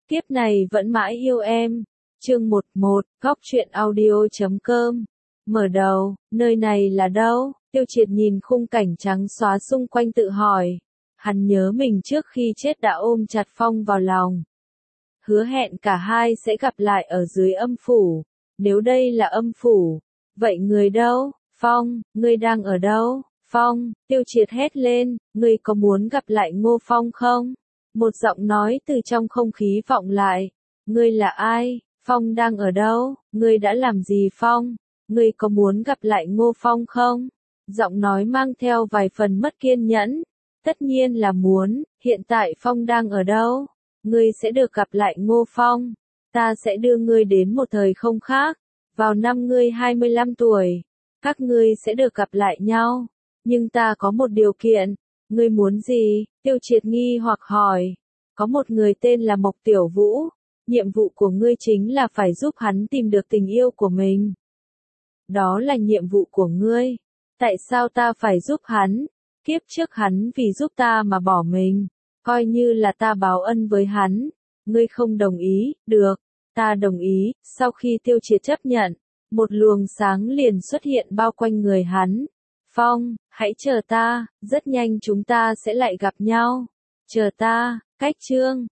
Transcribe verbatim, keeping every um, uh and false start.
Kiếp này vẫn mãi yêu em. Chương một một, góc truyện audio.com. Mở đầu, nơi này là đâu? Tiêu Triệt nhìn khung cảnh trắng xóa xung quanh tự hỏi. Hắn nhớ mình trước khi chết đã ôm chặt Phong vào lòng. Hứa hẹn cả hai sẽ gặp lại ở dưới âm phủ. Nếu đây là âm phủ, vậy người đâu? Phong, ngươi đang ở đâu? Phong, Tiêu Triệt hét lên, ngươi có muốn gặp lại Ngô Phong không? Một giọng nói từ trong không khí vọng lại. Ngươi là ai? Phong đang ở đâu? Ngươi đã làm gì Phong? Ngươi có muốn gặp lại Ngô Phong không? Giọng nói mang theo vài phần mất kiên nhẫn. Tất nhiên là muốn, hiện tại Phong đang ở đâu? Ngươi sẽ được gặp lại Ngô Phong. Ta sẽ đưa ngươi đến một thời không khác. Vào năm ngươi hai mươi lăm tuổi, các ngươi sẽ được gặp lại nhau. Nhưng ta có một điều kiện. Ngươi muốn gì? Tiêu Triệt nghi hoặc hỏi. Có một người tên là Mộc Tiểu Vũ. Nhiệm vụ của ngươi chính là phải giúp hắn tìm được tình yêu của mình. Đó là nhiệm vụ của ngươi. Tại sao ta phải giúp hắn? Kiếp trước hắn vì giúp ta mà bỏ mình. Coi như là ta báo ân với hắn. Ngươi không đồng ý, được. Ta đồng ý. Sau khi Tiêu Triệt chấp nhận, một luồng sáng liền xuất hiện bao quanh người hắn. Phong, hãy chờ ta, rất nhanh chúng ta sẽ lại gặp nhau. Chờ ta, cách chương.